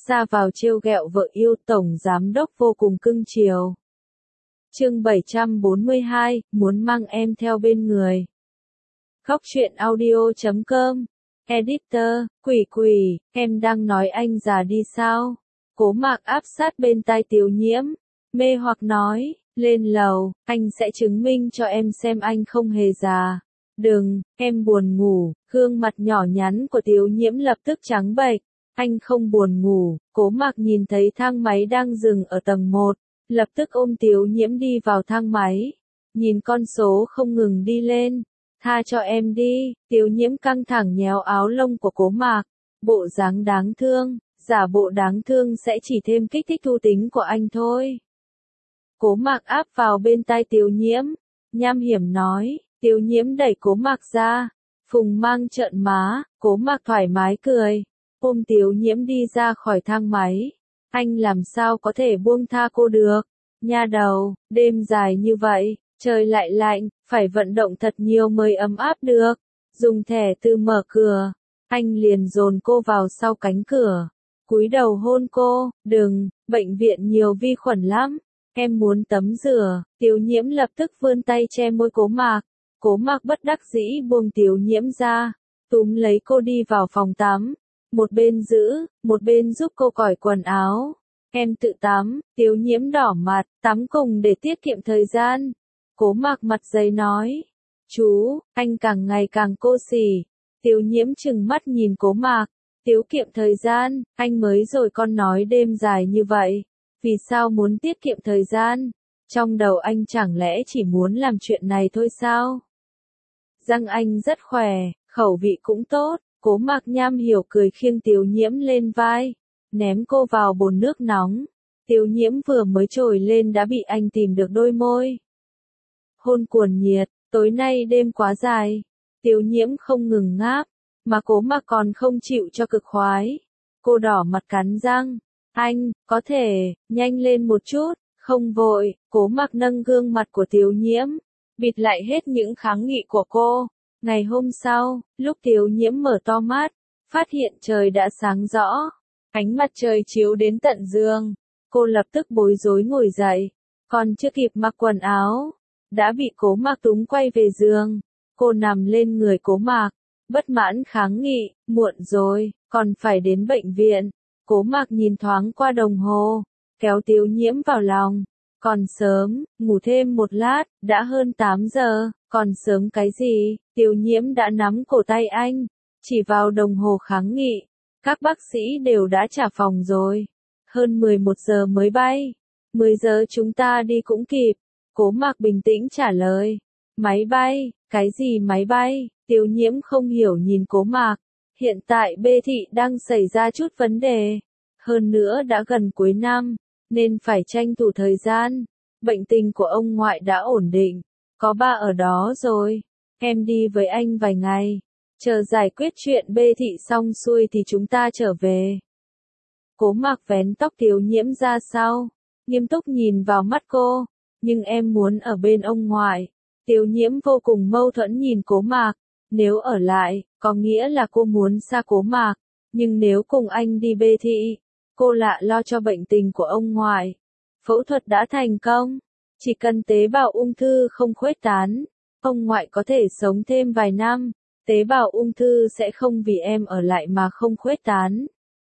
ra vào trêu ghẹo vợ yêu, tổng giám đốc vô cùng cưng chiều. Chương 742, muốn mang em theo bên người. Góc truyện audio.com. Editor, Quỷ, em đang nói anh già đi sao? Cố Mạc áp sát bên tai Tiểu Nhiễm, mê hoặc nói, lên lầu, anh sẽ chứng minh cho em xem anh không hề già. Đừng, em buồn ngủ. Gương mặt nhỏ nhắn của Tiểu Nhiễm lập tức trắng bệch. Anh không buồn ngủ. Cố Mạc nhìn thấy thang máy đang dừng ở tầng 1, lập tức ôm Tiểu Nhiễm đi vào thang máy. Nhìn con số không ngừng đi lên. Tha cho em đi. Tiểu Nhiễm căng thẳng nhéo áo lông của Cố Mạc. Bộ dáng đáng thương, giả bộ đáng thương sẽ chỉ thêm kích thích thú tính của anh thôi. Cố Mạc áp vào bên tai Tiểu Nhiễm, nham hiểm nói. Tiểu Nhiễm đẩy Cố Mạc ra, Phùng Mang trợn má. Cố Mạc thoải mái cười, ôm Tiểu Nhiễm đi ra khỏi thang máy. Anh làm sao có thể buông tha cô được? Nha đầu, đêm dài như vậy, trời lại lạnh, phải vận động thật nhiều mới ấm áp được. Dùng thẻ từ mở cửa, anh liền dồn cô vào sau cánh cửa, cúi đầu hôn cô. Đừng, bệnh viện nhiều vi khuẩn lắm, em muốn tắm rửa. Tiểu Nhiễm lập tức vươn tay che môi Cố Mạc. Cố Mạc bất đắc dĩ buông Tiểu Nhiễm ra, túm lấy cô đi vào phòng tắm, một bên giữ, một bên giúp cô cởi quần áo. Em tự tắm. Tiểu Nhiễm đỏ mặt, tắm cùng để tiết kiệm thời gian. Cố Mạc mặt dày nói, chú, anh càng ngày càng cô xỉ. Tiểu Nhiễm trừng mắt nhìn Cố Mạc, tiết kiệm thời gian, anh mới rồi con nói đêm dài như vậy, vì sao muốn tiết kiệm thời gian? Trong đầu anh chẳng lẽ chỉ muốn làm chuyện này thôi sao? Răng anh rất khỏe, khẩu vị cũng tốt. Cố Mạc nham hiểu cười khiêng Tiểu Nhiễm lên vai, ném cô vào bồn nước nóng. Tiểu Nhiễm vừa mới trồi lên đã bị anh tìm được đôi môi. Hôn cuồng nhiệt, tối nay đêm quá dài. Tiểu Nhiễm không ngừng ngáp, mà Cố Mạc còn không chịu cho cực khoái. Cô đỏ mặt cắn răng, anh, có thể, nhanh lên một chút, không vội. Cố Mạc nâng gương mặt của Tiểu Nhiễm, bịt lại hết những kháng nghị của cô. Ngày hôm sau, lúc Tiểu Nhiễm mở to mắt, phát hiện trời đã sáng rõ, ánh mặt trời chiếu đến tận giường. Cô lập tức bối rối ngồi dậy, còn chưa kịp mặc quần áo, đã bị Cố Mạc túm quay về giường. Cô nằm lên người Cố Mạc, bất mãn kháng nghị, muộn rồi, còn phải đến bệnh viện. Cố Mạc nhìn thoáng qua đồng hồ, kéo Tiểu Nhiễm vào lòng. Còn sớm, ngủ thêm một lát, đã hơn 8 giờ, còn sớm cái gì? Tiểu Nhiễm đã nắm cổ tay anh, chỉ vào đồng hồ kháng nghị. Các bác sĩ đều đã trả phòng rồi. Hơn 11 giờ mới bay. 10 giờ chúng ta đi cũng kịp. Cố Mạc bình tĩnh trả lời. Máy bay? Cái gì máy bay? Tiểu Nhiễm không hiểu nhìn Cố Mạc. Hiện tại B thị đang xảy ra chút vấn đề. Hơn nữa đã gần cuối năm, nên phải tranh thủ thời gian. Bệnh tình của ông ngoại đã ổn định, có ba ở đó rồi. Em đi với anh vài ngày, chờ giải quyết chuyện B thị xong xuôi thì chúng ta trở về. Cố Mạc vén tóc Tiểu Nhiễm ra sau, nghiêm túc nhìn vào mắt cô. Nhưng em muốn ở bên ông ngoại. Tiểu Nhiễm vô cùng mâu thuẫn nhìn Cố Mạc. Nếu ở lại, có nghĩa là cô muốn xa Cố Mạc. Nhưng nếu cùng anh đi B thị, cô lạ lo cho bệnh tình của ông ngoại. Phẫu thuật đã thành công, chỉ cần tế bào ung thư không khuếch tán, ông ngoại có thể sống thêm vài năm. Tế bào ung thư sẽ không vì em ở lại mà không khuếch tán.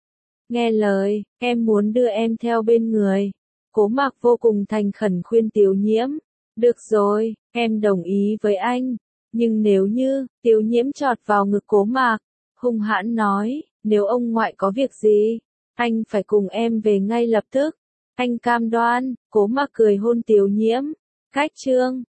Nghe lời, em muốn đưa em theo bên người. Cố Mạc vô cùng thành khẩn khuyên Tiểu Nhiễm. Được rồi, em đồng ý với anh. Nhưng nếu như, Tiểu Nhiễm chọt vào ngực Cố Mạc, hung hãn nói, nếu ông ngoại có việc gì, anh phải cùng em về ngay lập tức. Anh cam đoan. Cố Mạc cười hôn Tiểu Nhiễm. Cách chương